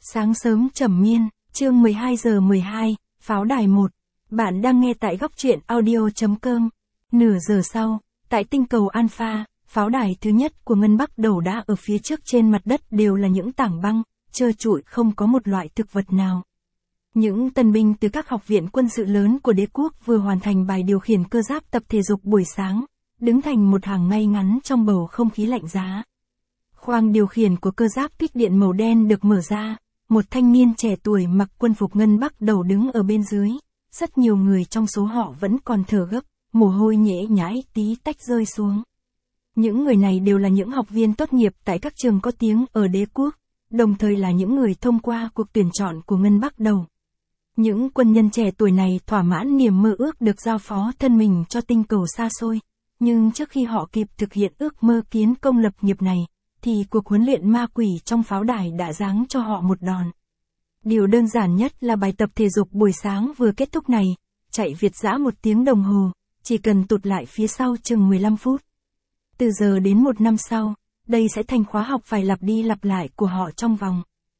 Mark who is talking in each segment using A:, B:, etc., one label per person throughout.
A: Sáng sớm trầm miên, chương 12 giờ 12, pháo đài 1. Bạn đang nghe tại góc truyện audio.com. Nửa giờ sau, tại tinh cầu Alpha, pháo đài thứ nhất của Ngân Bắc Đầu đã ở phía trước. Trên mặt đất đều là những tảng băng, trơ trụi, không có một loại thực vật nào. Những tân binh từ các học viện quân sự lớn của đế quốc vừa hoàn thành bài điều khiển cơ giáp tập thể dục buổi sáng, đứng thành một hàng ngay ngắn trong bầu không khí lạnh giá. Khoang điều khiển của cơ giáp kích điện màu đen được mở ra, một thanh niên trẻ tuổi mặc quân phục Ngân Bắc Đầu đứng ở bên dưới. Rất nhiều người trong số họ vẫn còn thở gấp, mồ hôi nhễ nhãi tí tách rơi xuống. Những người này đều là những học viên tốt nghiệp tại các trường có tiếng ở đế quốc, đồng thời là những người thông qua cuộc tuyển chọn của Ngân Bắc Đầu. Những quân nhân trẻ tuổi này thỏa mãn niềm mơ ước được giao phó thân mình cho tinh cầu xa xôi, nhưng trước khi họ kịp thực hiện ước mơ kiến công lập nghiệp này, thì cuộc huấn luyện ma quỷ trong pháo đài đã giáng cho họ một đòn. Điều đơn giản nhất là bài tập thể dục buổi sáng vừa kết thúc này, chạy việt dã 1 tiếng đồng hồ, chỉ cần tụt lại phía sau chừng 15 phút. Từ giờ đến 1 năm sau, đây sẽ thành khóa học phải lặp đi lặp lại của họ trong vòng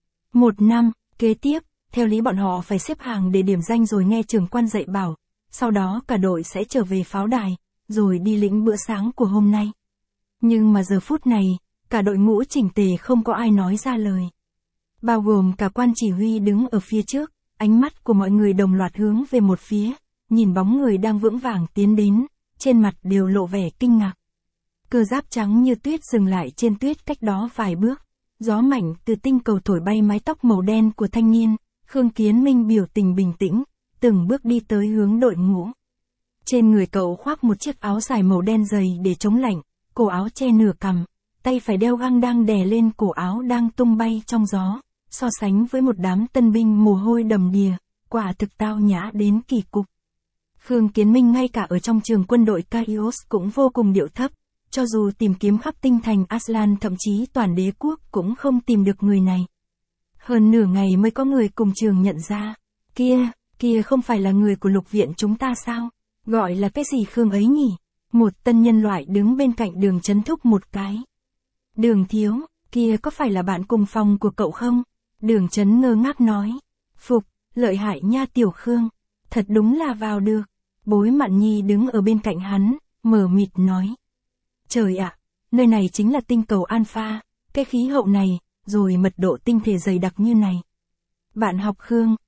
A: 1 năm. Kế tiếp, theo lý bọn họ phải xếp hàng để điểm danh rồi nghe trưởng quan dạy bảo, sau đó cả đội sẽ trở về pháo đài, rồi đi lĩnh bữa sáng của hôm nay. Nhưng mà giờ phút này, cả đội ngũ chỉnh tề không có ai nói ra lời. Bao gồm cả quan chỉ huy đứng ở phía trước, ánh mắt của mọi người đồng loạt hướng về một phía, nhìn bóng người đang vững vàng tiến đến, trên mặt đều lộ vẻ kinh ngạc. Cơ giáp trắng như tuyết dừng lại trên tuyết cách đó vài bước, gió mạnh từ tinh cầu thổi bay mái tóc màu đen của thanh niên. Khương Kiến Minh biểu tình bình tĩnh, từng bước đi tới hướng đội ngũ. Trên người cậu khoác một chiếc áo dài màu đen dày để chống lạnh, cổ áo che nửa cằm, tay phải đeo găng đang đè lên cổ áo đang tung bay trong gió, so sánh với một đám tân binh mồ hôi đầm đìa, quả thực tao nhã đến kỳ cục. Khương Kiến Minh ngay cả ở trong trường quân đội Kaios cũng vô cùng điệu thấp, cho dù tìm kiếm khắp tinh thành Aslan thậm chí toàn đế quốc cũng không tìm được người này. Hơn nửa ngày mới có người cùng trường nhận ra, kia không phải là người của lục viện chúng ta sao, gọi là cái gì Khương ấy nhỉ? Một tân nhân loại đứng bên cạnh Đường Chấn thúc một cái. Đường thiếu, kia có phải là bạn cùng phòng của cậu không? Đường Chấn ngơ ngác nói, phục, lợi hại nha Tiểu Khương, thật đúng là vào được. Bối Mạn Nhi đứng ở bên cạnh hắn, mờ mịt nói. Trời ạ, nơi này chính là tinh cầu Alpha, cái khí hậu này, rồi mật độ tinh thể dày đặc như này. Bạn học Khương,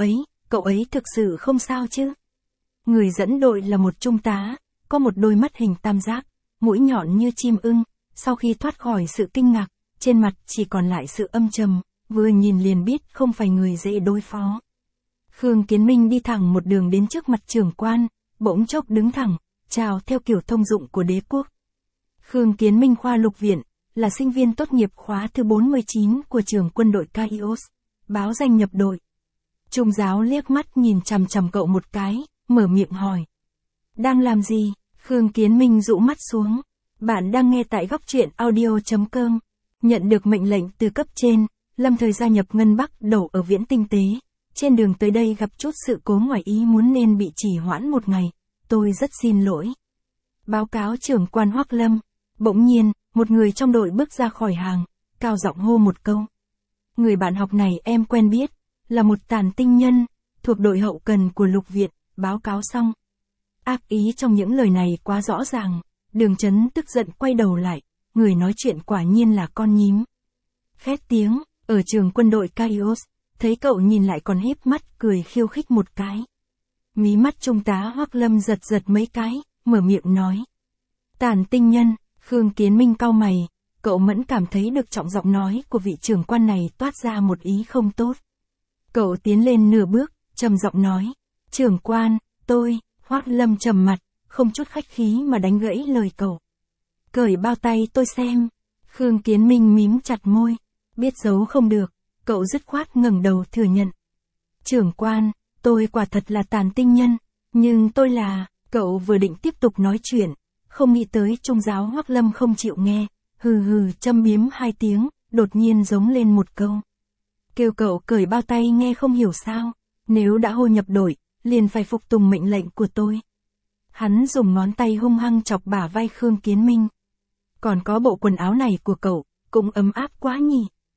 A: cậu ấy thực sự không sao chứ? Người dẫn đội là một trung tá, có một đôi mắt hình tam giác, mũi nhọn như chim ưng, sau khi thoát khỏi sự kinh ngạc, trên mặt chỉ còn lại sự âm trầm, vừa nhìn liền biết không phải người dễ đối phó. Khương Kiến Minh đi thẳng một đường đến trước mặt trưởng quan, bỗng chốc đứng thẳng, chào theo kiểu thông dụng của đế quốc. Khương Kiến Minh khoa lục viện, là sinh viên tốt nghiệp khóa thứ 49 của trường quân đội Kaios, báo danh nhập đội. Trung giáo liếc mắt nhìn chằm chằm cậu một cái, mở miệng hỏi. Đang làm gì? Khương Kiến Minh dụ mắt xuống. Bạn đang nghe tại góc truyện audio.com. Nhận được mệnh lệnh từ cấp trên, lâm thời gia nhập Ngân Bắc Đầu ở Viễn Tinh Tế. Trên đường tới đây gặp chút sự cố ngoài ý muốn nên bị trì hoãn một ngày. Tôi rất xin lỗi. Báo cáo trưởng quan Hoắc Lâm. Bỗng nhiên, một người trong đội bước ra khỏi hàng, cao giọng hô một câu. Người bạn học này em quen biết, là một tàn tinh nhân, thuộc đội hậu cần của lục viện, báo cáo xong. Ác ý trong những lời này quá rõ ràng, Đường Chấn tức giận quay đầu lại, người nói chuyện quả nhiên là con nhím. Khét tiếng, ở trường quân đội Kaios, thấy cậu nhìn lại còn híp mắt cười khiêu khích một cái. Mí mắt trung tá Hoắc Lâm giật giật mấy cái, mở miệng nói. Tàn tinh nhân. Khương Kiến Minh cau mày, cậu mẫn cảm thấy được trọng giọng nói của vị trưởng quan này toát ra một ý không tốt. Cậu tiến lên nửa bước, trầm giọng nói, trưởng quan, Hoắc Lâm trầm mặt, không chút khách khí mà đánh gãy lời cậu. Cởi bao tay tôi xem. Khương Kiến Minh mím chặt môi, biết giấu không được, cậu dứt khoát ngẩng đầu thừa nhận. Trưởng quan, tôi quả thật là tàn tinh nhân, nhưng tôi là, cậu vừa định tiếp tục nói chuyện. Không nghĩ tới trung giáo Hoắc Lâm không chịu nghe, hừ châm biếm 2 tiếng, đột nhiên giống lên một câu. Kêu cậu cởi bao tay nghe không hiểu sao, nếu đã hô nhập đội, liền phải phục tùng mệnh lệnh của tôi. Hắn dùng ngón tay hung hăng chọc bả vai Khương Kiến Minh. Còn có bộ quần áo này của cậu, cũng ấm áp quá nhỉ.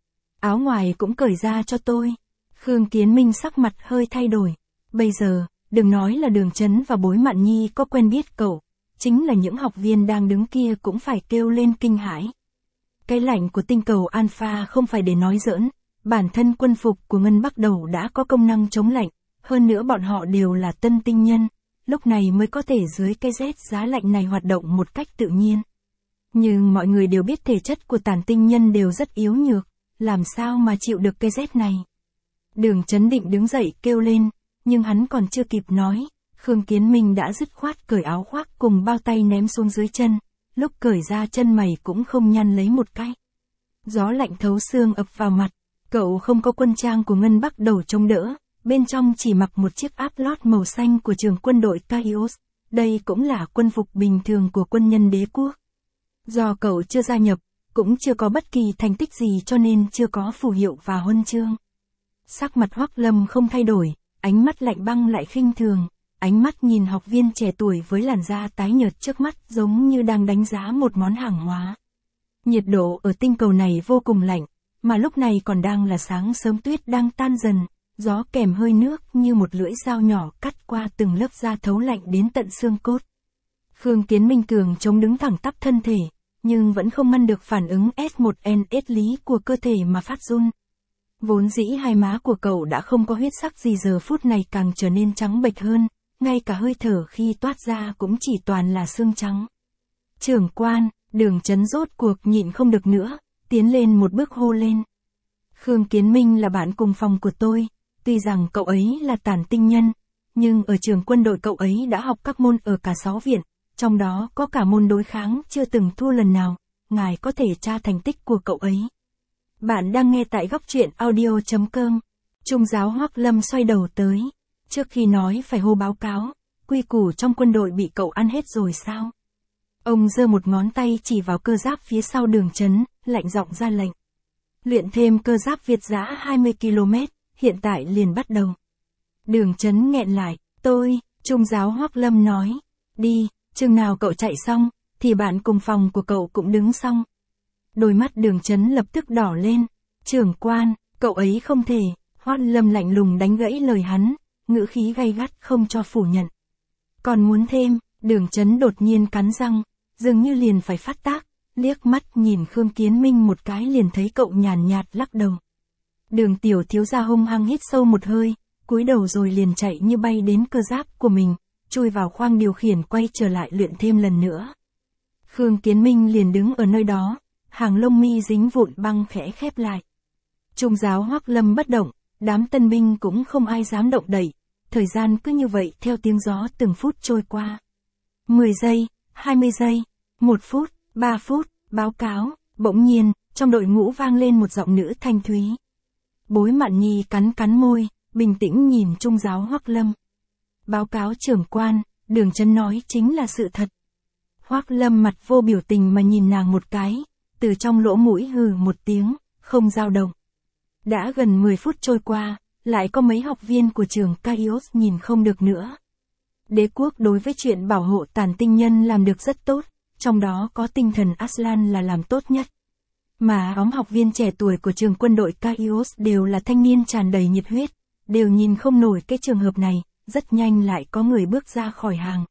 A: áo ngoài cũng cởi ra cho tôi. Khương Kiến Minh sắc mặt hơi thay đổi. Bây giờ, đừng nói là Đường Chấn và Bối Mạn Nhi có quen biết cậu, chính là những học viên đang đứng kia cũng phải kêu lên kinh hãi. Cái lạnh của tinh cầu Alpha không phải để nói giỡn, bản thân quân phục của Ngân Bắc Đầu đã có công năng chống lạnh, hơn nữa bọn họ đều là tân tinh nhân, lúc này mới có thể dưới cái rét giá lạnh này hoạt động một cách tự nhiên. Nhưng mọi người đều biết thể chất của Tản tinh nhân đều rất yếu nhược, làm sao mà chịu được cái rét này. Đường Chấn định đứng dậy kêu lên, nhưng hắn còn chưa kịp nói, Khương Kiến Minh đã dứt khoát cởi áo khoác cùng bao tay ném xuống dưới chân, lúc cởi ra chân mày cũng không nhăn lấy một cái. Gió lạnh thấu xương ập vào mặt, cậu không có quân trang của Ngân Bắc Đầu chống đỡ, bên trong chỉ mặc một chiếc áp lót màu xanh của trường quân đội Kaios, đây cũng là quân phục bình thường của quân nhân đế quốc. Do cậu chưa gia nhập, cũng chưa có bất kỳ thành tích gì cho nên chưa có phù hiệu và huân chương. Sắc mặt Hoắc Lâm không thay đổi, ánh mắt lạnh băng lại khinh thường, ánh mắt nhìn học viên trẻ tuổi với làn da tái nhợt trước mắt giống như đang đánh giá một món hàng hóa. Nhiệt độ ở tinh cầu này vô cùng lạnh, mà lúc này còn đang là sáng sớm, tuyết đang tan dần, gió kèm hơi nước như một lưỡi dao nhỏ cắt qua từng lớp da thấu lạnh đến tận xương cốt. Khương Kiến Minh cường chống đứng thẳng tắp thân thể, nhưng vẫn không ngăn được phản ứng S1NS lý của cơ thể mà phát run. Vốn dĩ hai má của cậu đã không có huyết sắc gì giờ phút này càng trở nên trắng bệch hơn, ngay cả hơi thở khi toát ra cũng chỉ toàn là xương trắng. Trưởng quan, Đường Chấn rốt cuộc nhịn không được nữa, tiến lên một bước hô lên. Khương Kiến Minh là bạn cùng phòng của tôi, tuy rằng cậu ấy là Tản tinh nhân, nhưng ở trường quân đội cậu ấy đã học các môn ở cả 6 viện, trong đó có cả môn đối kháng chưa từng thua lần nào, ngài có thể tra thành tích của cậu ấy. Bạn đang nghe tại góc truyện audio.com. Trung giáo Hoắc Lâm xoay đầu tới. Trước khi nói phải hô báo cáo, quy củ trong quân đội bị cậu ăn hết rồi sao? Ông giơ một ngón tay chỉ vào cơ giáp phía sau Đường Chấn, lạnh giọng ra lệnh. Luyện thêm cơ giáp Việt giã 20 km, hiện tại liền bắt đầu. Đường Chấn nghẹn lại, Trung giáo Hoắc Lâm nói, đi, chừng nào cậu chạy xong, thì bạn cùng phòng của cậu cũng đứng xong. Đôi mắt Đường Chấn lập tức đỏ lên, trưởng quan, cậu ấy không thể, Hoắc Lâm lạnh lùng đánh gãy lời hắn, ngữ khí gay gắt không cho phủ nhận. Còn muốn thêm, Đường Chấn đột nhiên cắn răng, dường như liền phải phát tác, liếc mắt nhìn Khương Kiến Minh một cái liền thấy cậu nhàn nhạt lắc đầu. Đường tiểu thiếu gia hung hăng hít sâu một hơi, cúi đầu rồi liền chạy như bay đến cơ giáp của mình, chui vào khoang điều khiển quay trở lại luyện thêm lần nữa. Khương Kiến Minh liền đứng ở nơi đó, hàng lông mi dính vụn băng khẽ khép lại. Trung giáo Hoắc Lâm bất động, đám tân binh cũng không ai dám động đậy, thời gian cứ như vậy theo tiếng gió từng phút trôi qua. 10 giây, 20 giây, 1 phút, 3 phút, báo cáo, bỗng nhiên, trong đội ngũ vang lên một giọng nữ thanh thúy. Bối Mạn Nhi cắn môi, bình tĩnh nhìn Trung giáo Hoắc Lâm. Báo cáo trưởng quan, Đường Chấn nói chính là sự thật. Hoắc Lâm mặt vô biểu tình mà nhìn nàng một cái, từ trong lỗ mũi hừ một tiếng, không dao động. Đã gần 10 phút trôi qua, lại có mấy học viên của trường Kaios nhìn không được nữa. Đế quốc đối với chuyện bảo hộ Tản tinh nhân làm được rất tốt, trong đó có tinh thần Aslan là làm tốt nhất. Mà nhóm học viên trẻ tuổi của trường quân đội Kaios đều là thanh niên tràn đầy nhiệt huyết, đều nhìn không nổi cái trường hợp này, rất nhanh lại có người bước ra khỏi hàng.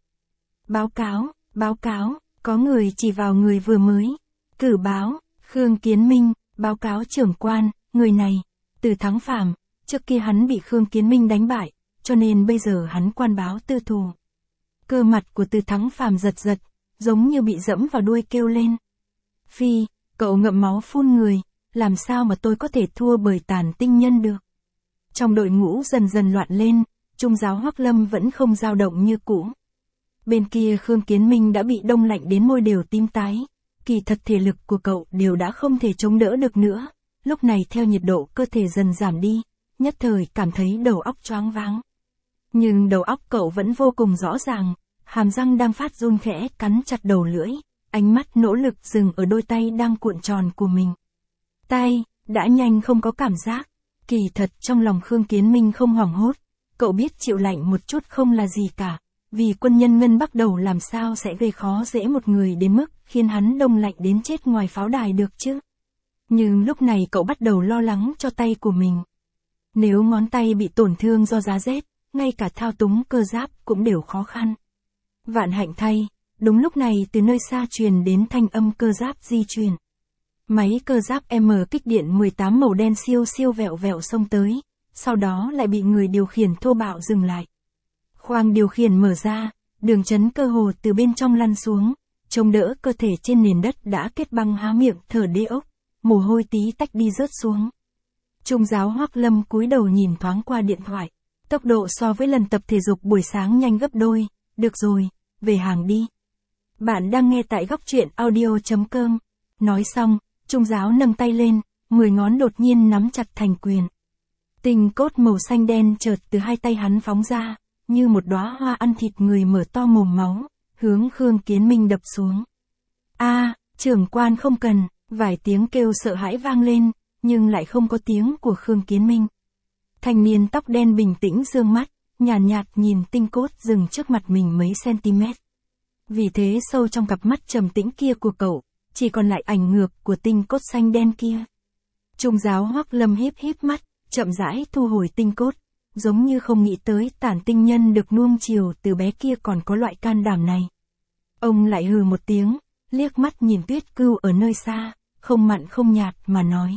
A: Báo cáo, có người chỉ vào người vừa mới. Cử báo, Khương Kiến Minh, báo cáo trưởng quan, người này, Từ Thắng Phàm, trước kia hắn bị Khương Kiến Minh đánh bại, cho nên bây giờ hắn quan báo tư thù. Cơ mặt của Từ Thắng Phàm giật, giống như bị dẫm vào đuôi kêu lên. Phi, cậu ngậm máu phun người, làm sao mà tôi có thể thua bởi Tản tinh nhân được. Trong đội ngũ dần dần loạn lên, Trung giáo Hoắc Lâm vẫn không dao động như cũ. Bên kia Khương Kiến Minh đã bị đông lạnh đến môi đều tím tái, kỳ thật thể lực của cậu đều đã không thể chống đỡ được nữa, lúc này theo nhiệt độ cơ thể dần giảm đi, nhất thời cảm thấy đầu óc choáng váng. Nhưng đầu óc cậu vẫn vô cùng rõ ràng, hàm răng đang phát run khẽ cắn chặt đầu lưỡi, ánh mắt nỗ lực dừng ở đôi tay đang cuộn tròn của mình. Tay, đã nhanh không có cảm giác, kỳ thật trong lòng Khương Kiến Minh không hoảng hốt, cậu biết chịu lạnh một chút không là gì cả, vì quân nhân Ngân Bắc Đầu làm sao sẽ gây khó dễ một người đến mức khiến hắn đông lạnh đến chết ngoài pháo đài được chứ. Nhưng lúc này cậu bắt đầu lo lắng cho tay của mình. Nếu ngón tay bị tổn thương do giá rét, ngay cả thao túng cơ giáp cũng đều khó khăn. Vạn hạnh thay, đúng lúc này từ nơi xa truyền đến thanh âm cơ giáp di chuyển. Máy cơ giáp M kích điện 18 màu đen siêu siêu vẹo vẹo xông tới, sau đó lại bị người điều khiển thô bạo dừng lại. Khoang điều khiển mở ra, đường chấn cơ hồ từ bên trong lăn xuống, chống đỡ cơ thể trên nền đất đã kết băng há miệng thở đê ốc, mồ hôi tí tách đi rớt xuống. Trung giáo Hoắc Lâm cúi đầu nhìn thoáng qua điện thoại, tốc độ so với lần tập thể dục buổi sáng nhanh gấp đôi, được rồi, về hàng đi. Bạn đang nghe tại góc truyện audio.com. Nói xong, Trung giáo nâng tay lên, 10 ngón đột nhiên nắm chặt thành quyền. Tinh cốt màu xanh đen chợt từ hai tay hắn phóng ra, như một đóa hoa ăn thịt người mở to mồm máu, hướng Khương Kiến Minh đập xuống. A, trưởng quan không cần, vài tiếng kêu sợ hãi vang lên, nhưng lại không có tiếng của Khương Kiến Minh. Thanh niên tóc đen bình tĩnh dương mắt, nhàn nhạt nhìn tinh cốt dừng trước mặt mình mấy cm. Vì thế sâu trong cặp mắt trầm tĩnh kia của cậu, chỉ còn lại ảnh ngược của tinh cốt xanh đen kia. Trung giáo Hoắc Lâm híp híp mắt, chậm rãi thu hồi tinh cốt, giống như không nghĩ tới Tản Tinh Nhân được nuông chiều từ bé kia còn có loại can đảm này. Ông lại hừ một tiếng, liếc mắt nhìn Tuyết Cưu ở nơi xa, không mặn không nhạt mà nói.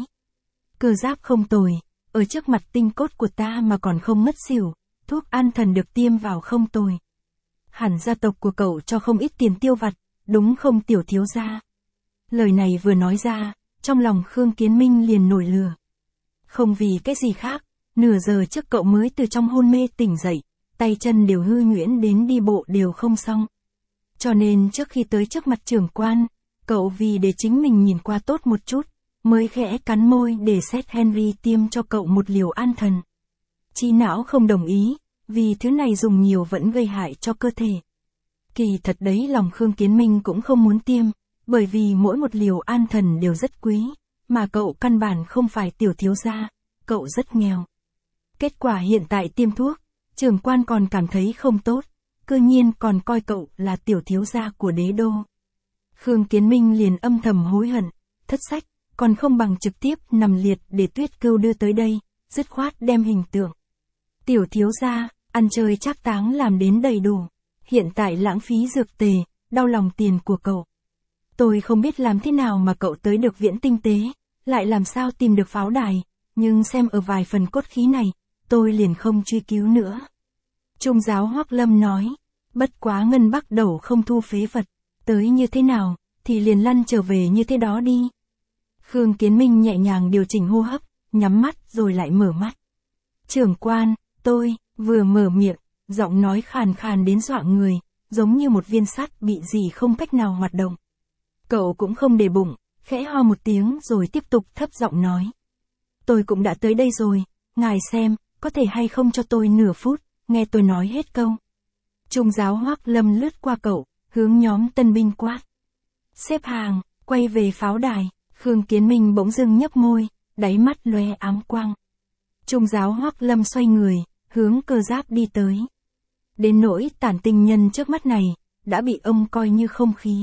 A: Cơ giáp không tồi, ở trước mặt tinh cốt của ta mà còn không ngất xỉu, thuốc an thần được tiêm vào không tồi. Hẳn gia tộc của cậu cho không ít tiền tiêu vặt, đúng không tiểu thiếu gia? Lời này vừa nói ra, trong lòng Khương Kiến Minh liền nổi lửa. Không vì cái gì khác, nửa giờ trước cậu mới từ trong hôn mê tỉnh dậy, tay chân đều hư nhuyễn đến đi bộ đều không xong. Cho nên trước khi tới trước mặt trưởng quan, cậu vì để chính mình nhìn qua tốt một chút, mới khẽ cắn môi để Seth Henry tiêm cho cậu một liều an thần. Trí não không đồng ý, vì thứ này dùng nhiều vẫn gây hại cho cơ thể. Kỳ thật đấy lòng Khương Kiến Minh cũng không muốn tiêm, bởi vì mỗi một liều an thần đều rất quý, mà cậu căn bản không phải tiểu thiếu gia, cậu rất nghèo. Kết quả hiện tại tiêm thuốc, trưởng quan còn cảm thấy không tốt, cư nhiên còn coi cậu là tiểu thiếu gia của đế đô. Khương Kiến Minh liền âm thầm hối hận, thất sách, còn không bằng trực tiếp nằm liệt để Tuyết Cưu đưa tới đây, dứt khoát đem hình tượng. Tiểu thiếu gia, ăn chơi trác táng làm đến đầy đủ, hiện tại lãng phí dược tề, đau lòng tiền của cậu. Tôi không biết làm thế nào mà cậu tới được Viễn Tinh Tế, lại làm sao tìm được pháo đài, nhưng xem ở vài phần cốt khí này, tôi liền không truy cứu nữa. Trung giáo Hoắc Lâm nói, bất quá Ngân Bắc Đầu không thu phế vật, tới như thế nào, thì liền lăn trở về như thế đó đi. Khương Kiến Minh nhẹ nhàng điều chỉnh hô hấp, nhắm mắt rồi lại mở mắt. Trưởng quan, tôi, vừa mở miệng, giọng nói khàn khàn đến dọa người, giống như một viên sắt bị gì không cách nào hoạt động. Cậu cũng không để bụng, khẽ ho một tiếng rồi tiếp tục thấp giọng nói. Tôi cũng đã tới đây rồi, ngài xem, có thể hay không cho tôi nửa phút, nghe tôi nói hết câu. Trung giáo Hoắc Lâm lướt qua cậu, hướng nhóm tân binh quát. Xếp hàng, quay về pháo đài, Khương Kiến Minh bỗng dưng nhấp môi, đáy mắt lóe ám quang. Trung giáo Hoắc Lâm xoay người, hướng cơ giáp đi tới. Đến nỗi Tản Tinh Nhân trước mắt này, đã bị ông coi như không khí.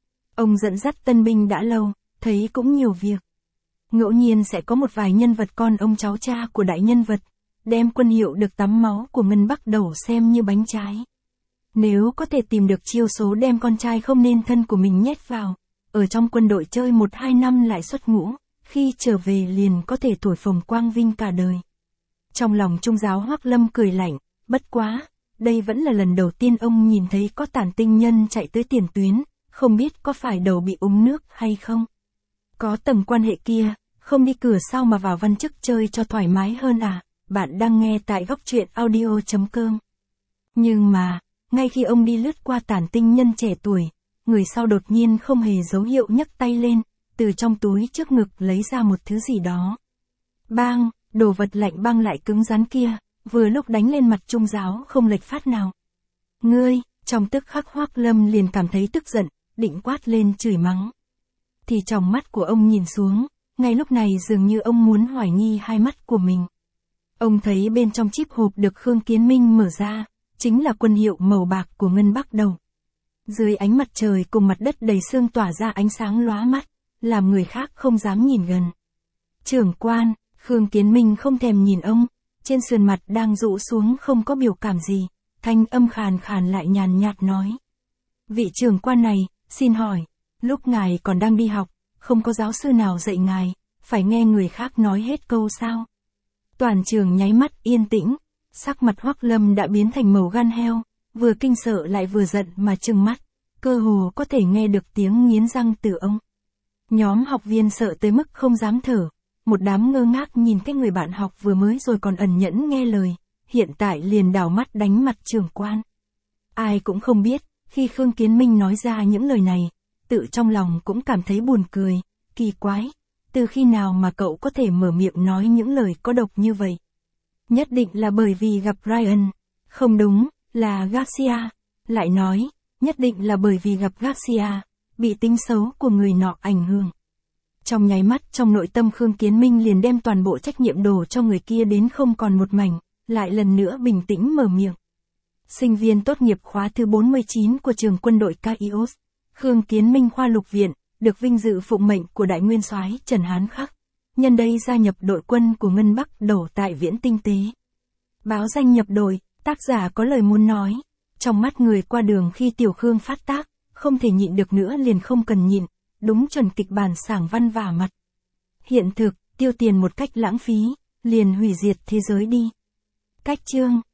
A: Ông dẫn dắt tân binh đã lâu, thấy cũng nhiều việc. Ngẫu nhiên sẽ có một vài nhân vật con ông cháu cha của đại nhân vật, đem quân hiệu được tắm máu của Ngân Bắc Đầu xem như bánh trái. Nếu có thể tìm được chiêu số đem con trai không nên thân của mình nhét vào, ở trong quân đội chơi 1-2 năm lại xuất ngũ, khi trở về liền có thể thổi phồng quang vinh cả đời. Trong lòng Trung giáo Hoắc Lâm cười lạnh, bất quá, đây vẫn là lần đầu tiên ông nhìn thấy có Tản Tinh Nhân chạy tới tiền tuyến, không biết có phải đầu bị úng nước hay không. Có tầng quan hệ kia, không đi cửa sau mà vào văn chức chơi cho thoải mái hơn à, bạn đang nghe tại góc truyện audio.com. Nhưng mà, ngay khi ông đi lướt qua Tản Tinh Nhân trẻ tuổi, người sau đột nhiên không hề dấu hiệu nhấc tay lên, từ trong túi trước ngực lấy ra một thứ gì đó. Bang, đồ vật lạnh băng lại cứng rắn kia, vừa lúc đánh lên mặt Trung giáo không lệch phát nào. Ngươi, trong tức khắc Hoắc Lâm liền cảm thấy tức giận, định quát lên chửi mắng. Thì trong mắt của ông nhìn xuống, ngay lúc này dường như ông muốn hoài nghi hai mắt của mình. Ông thấy bên trong chip hộp được Khương Kiến Minh mở ra, chính là quân hiệu màu bạc của Ngân Bắc Đầu. Dưới ánh mặt trời cùng mặt đất đầy sương tỏa ra ánh sáng lóa mắt, làm người khác không dám nhìn gần. Trưởng quan, Khương Kiến Minh không thèm nhìn ông, trên sườn mặt đang rũ xuống không có biểu cảm gì, thanh âm khàn khàn lại nhàn nhạt nói. Vị trưởng quan này, xin hỏi, lúc ngài còn đang đi học, không có giáo sư nào dạy ngài, phải nghe người khác nói hết câu sao? Toàn trường nháy mắt yên tĩnh, sắc mặt Hoắc Lâm đã biến thành màu gan heo, vừa kinh sợ lại vừa giận mà trừng mắt, cơ hồ có thể nghe được tiếng nghiến răng từ ông. Nhóm học viên sợ tới mức không dám thở, một đám ngơ ngác nhìn cái người bạn học vừa mới rồi còn ẩn nhẫn nghe lời, hiện tại liền đảo mắt đánh mặt trưởng quan. Ai cũng không biết, khi Khương Kiến Minh nói ra những lời này, tự trong lòng cũng cảm thấy buồn cười, kỳ quái, từ khi nào mà cậu có thể mở miệng nói những lời có độc như vậy? Nhất định là bởi vì gặp Ryan, không đúng, là Garcia, lại nói, nhất định là bởi vì gặp Garcia, bị tính xấu của người nọ ảnh hưởng. Trong nháy mắt trong nội tâm Khương Kiến Minh liền đem toàn bộ trách nhiệm đổ cho người kia đến không còn một mảnh, lại lần nữa bình tĩnh mở miệng. Sinh viên tốt nghiệp khóa thứ 49 của trường quân đội Caios, Khương Kiến Minh khoa lục viện, được vinh dự phụng mệnh của đại nguyên soái Trần Hán Khắc. Nhân đây gia nhập đội quân của Ngân Bắc đổ tại Viễn Tinh Tế. Báo danh nhập đội, tác giả có lời muốn nói. Trong mắt người qua đường khi Tiểu Khương phát tác, không thể nhịn được nữa liền không cần nhịn, đúng chuẩn kịch bản sảng văn vả mặt. Hiện thực, tiêu tiền một cách lãng phí, liền hủy diệt thế giới đi. Cách chương